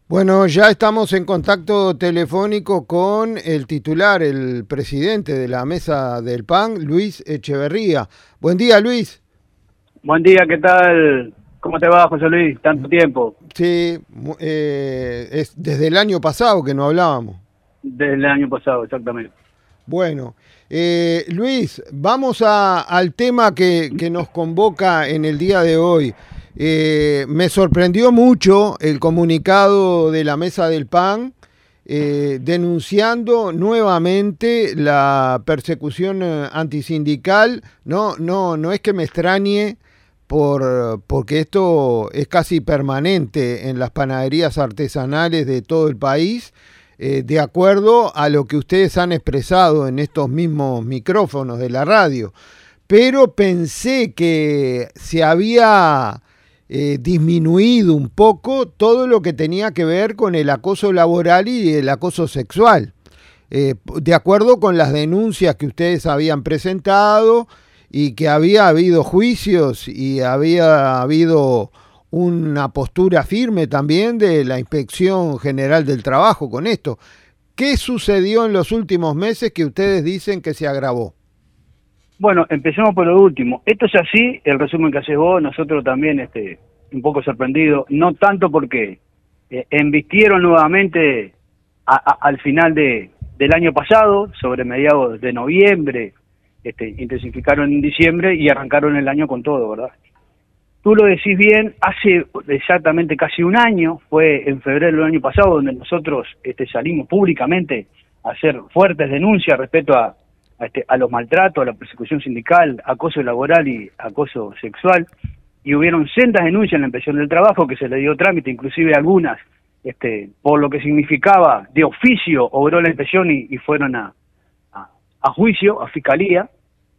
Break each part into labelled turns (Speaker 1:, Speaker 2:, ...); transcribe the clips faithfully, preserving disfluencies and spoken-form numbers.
Speaker 1: Bueno, ya estamos en contacto telefónico con el titular, el presidente de la Mesa del P A N, Luis Echeverría. Buen día, Luis.
Speaker 2: Buen día, ¿qué tal? ¿Cómo te va, José Luis? Tanto tiempo.
Speaker 1: Sí, eh, es desde el año pasado que no hablábamos.
Speaker 2: Desde el año pasado, exactamente.
Speaker 1: Bueno, eh, Luis, vamos a, al tema que, que nos convoca en el día de hoy. Eh, me sorprendió mucho el comunicado de la Mesa del P A N eh, denunciando nuevamente la persecución eh, antisindical. No, no, no es que me extrañe por, porque esto es casi permanente en las panaderías artesanales de todo el país. Eh, de acuerdo a lo que ustedes han expresado en estos mismos micrófonos de la radio. Pero pensé que se había eh, disminuido un poco todo lo que tenía que ver con el acoso laboral y el acoso sexual. Eh, de acuerdo con las denuncias que ustedes habían presentado y que había habido juicios y había habido una postura firme también de la Inspección General del Trabajo con esto. ¿Qué sucedió en los últimos meses que ustedes dicen que se agravó?
Speaker 2: Bueno, empecemos por lo último. Esto es así, el resumen que haces vos, nosotros también este, un poco sorprendidos, no tanto porque eh, embistieron nuevamente a, a, al final de, del año pasado, sobre mediados de noviembre, este, intensificaron en diciembre y arrancaron el año con todo, ¿verdad? Tú lo decís bien, hace exactamente casi un año, fue en febrero del año pasado, donde nosotros este, salimos públicamente a hacer fuertes denuncias respecto a, a, este, a los maltratos, a la persecución sindical, acoso laboral y acoso sexual, y hubieron sendas denuncias en la Inspección del Trabajo que se le dio trámite, inclusive algunas, este, por lo que significaba de oficio, obró la inspección y, y fueron a, a, a juicio, a fiscalía,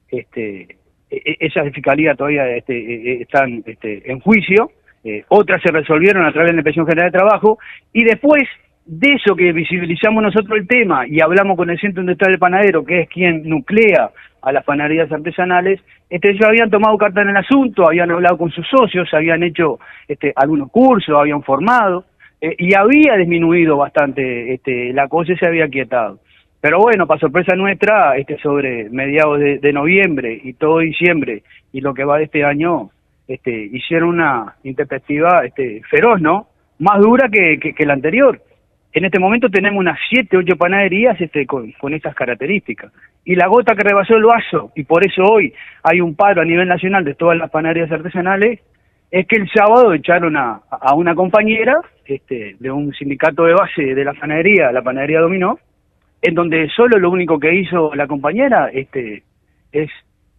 Speaker 2: este esas de fiscalía todavía este, están este, en juicio, eh, otras se resolvieron a través de la Inspección General de Trabajo, y después de eso que visibilizamos nosotros el tema y hablamos con el Centro Industrial del Panadero, que es quien nuclea a las panaderías artesanales, este, ellos habían tomado carta en el asunto, habían hablado con sus socios, habían hecho este, algunos cursos, habían formado, eh, y había disminuido bastante este, la cosa y se había quietado. Pero bueno, para sorpresa nuestra, este sobre mediados de, de noviembre y todo diciembre y lo que va de este año, este hicieron una intempestiva este, feroz, ¿no? Más dura que, que, que la anterior. En este momento tenemos unas siete, ocho panaderías este, con, con estas características. Y la gota que rebasó el vaso, y por eso hoy hay un paro a nivel nacional de todas las panaderías artesanales, es que el sábado echaron a, a una compañera este, de un sindicato de base de la panadería, la panadería Dominó, en donde solo lo único que hizo la compañera este es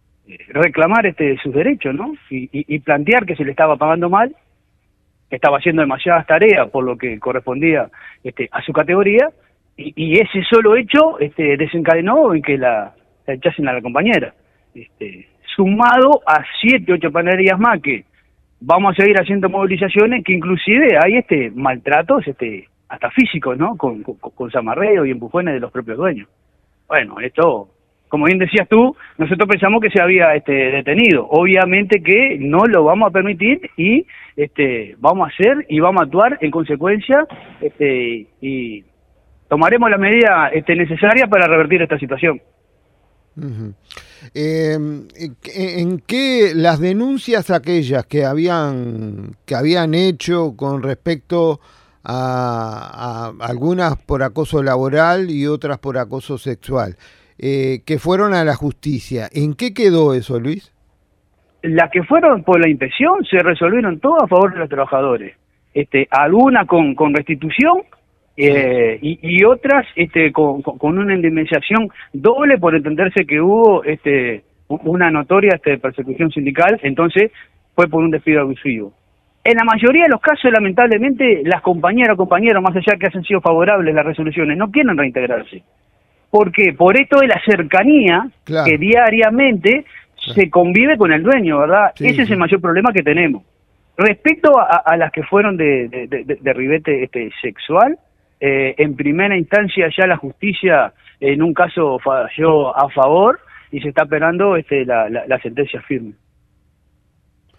Speaker 2: reclamar este sus derechos, ¿no? Y, y, y plantear que se le estaba pagando mal, que estaba haciendo demasiadas tareas por lo que correspondía este a su categoría, y, y ese solo hecho este desencadenó en que la, la echasen a la compañera. Este, sumado a siete, ocho panaderías más que vamos a seguir haciendo movilizaciones, que inclusive hay este maltratos este hasta físicos, ¿no? Con, con, con zamarreo y empujones de los propios dueños. Bueno, esto, como bien decías tú, nosotros pensamos que se había este, detenido. Obviamente que no lo vamos a permitir y este, vamos a hacer y vamos a actuar en consecuencia este, y tomaremos la medida este, necesaria para revertir esta situación.
Speaker 1: Uh-huh. Eh, ¿En qué las denuncias aquellas que habían que habían hecho con respecto A, a algunas por acoso laboral y otras por acoso sexual, eh, que fueron a la justicia, ¿en qué quedó eso, Luis?
Speaker 2: Las que fueron por la inspección se resolvieron todas a favor de los trabajadores, este, algunas con, con restitución eh, y, y otras este, con, con, con una indemnización doble por entenderse que hubo este, una notoria este, persecución sindical, entonces fue por un despido abusivo. En la mayoría de los casos, lamentablemente, las compañeras o compañeros, más allá que hayan sido favorables las resoluciones, no quieren reintegrarse. ¿Por qué? Por esto de la cercanía, claro, que diariamente claro. se convive con el dueño, ¿verdad? Sí, Ese sí. es el mayor problema que tenemos. Respecto a, a las que fueron de, de, de, de ribete este, sexual, eh, en primera instancia ya la justicia en un caso falló a favor y se está esperando este, la, la, la sentencia firme.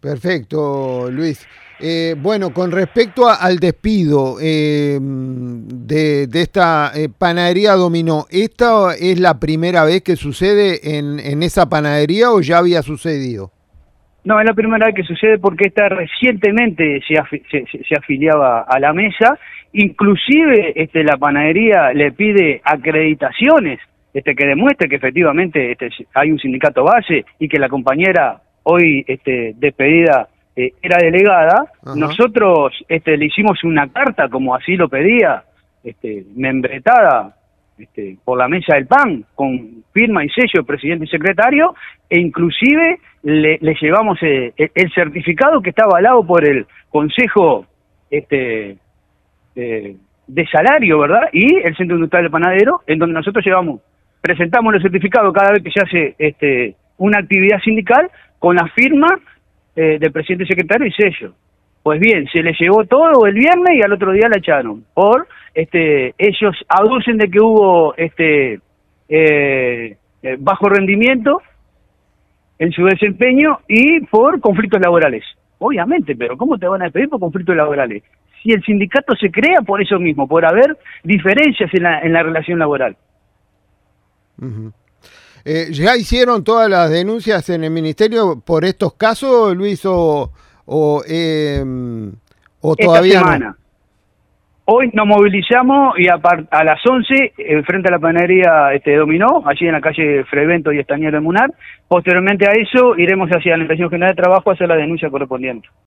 Speaker 1: Perfecto, Luis. Eh, bueno, con respecto a, al despido eh, de, de esta eh, panadería Dominó, ¿esta es la primera vez que sucede en, en esa panadería o ya había sucedido?
Speaker 2: No, es la primera vez que sucede porque esta recientemente se, afi se, se afiliaba a la mesa, inclusive este, la panadería le pide acreditaciones este, que demuestre que efectivamente este, hay un sindicato base y que la compañera hoy este, despedida eh, era delegada. Ajá. Nosotros este, le hicimos una carta, como así lo pedía, este, membretada este, por la mesa del P A N, con firma y sello del presidente y secretario, e inclusive le, le llevamos eh, el, el certificado que está avalado por el Consejo este, eh, de Salario, ¿verdad? Y el Centro Industrial del Panadero, en donde nosotros llevamos, presentamos los certificados cada vez que se hace este, una actividad sindical con la firma eh, del presidente y secretario y sello. Pues bien, se le llevó todo el viernes y al otro día la echaron. Por este, ellos aducen de que hubo este eh, eh, bajo rendimiento en su desempeño y por conflictos laborales. Obviamente, pero ¿cómo te van a despedir por conflictos laborales? Si el sindicato se crea por eso mismo, por haber diferencias en la, en la relación laboral.
Speaker 1: Uh-huh. Eh, ¿Ya hicieron todas las denuncias en el ministerio por estos casos, Luis, o, o, eh, o todavía
Speaker 2: Esta semana. No? Hoy nos movilizamos y a, a las once, eh, frente a la panadería este, Dominó, allí en la calle Frevento y Estañero de Munar. Posteriormente a eso, iremos hacia la Inspección General de Trabajo a hacer la denuncia correspondiente.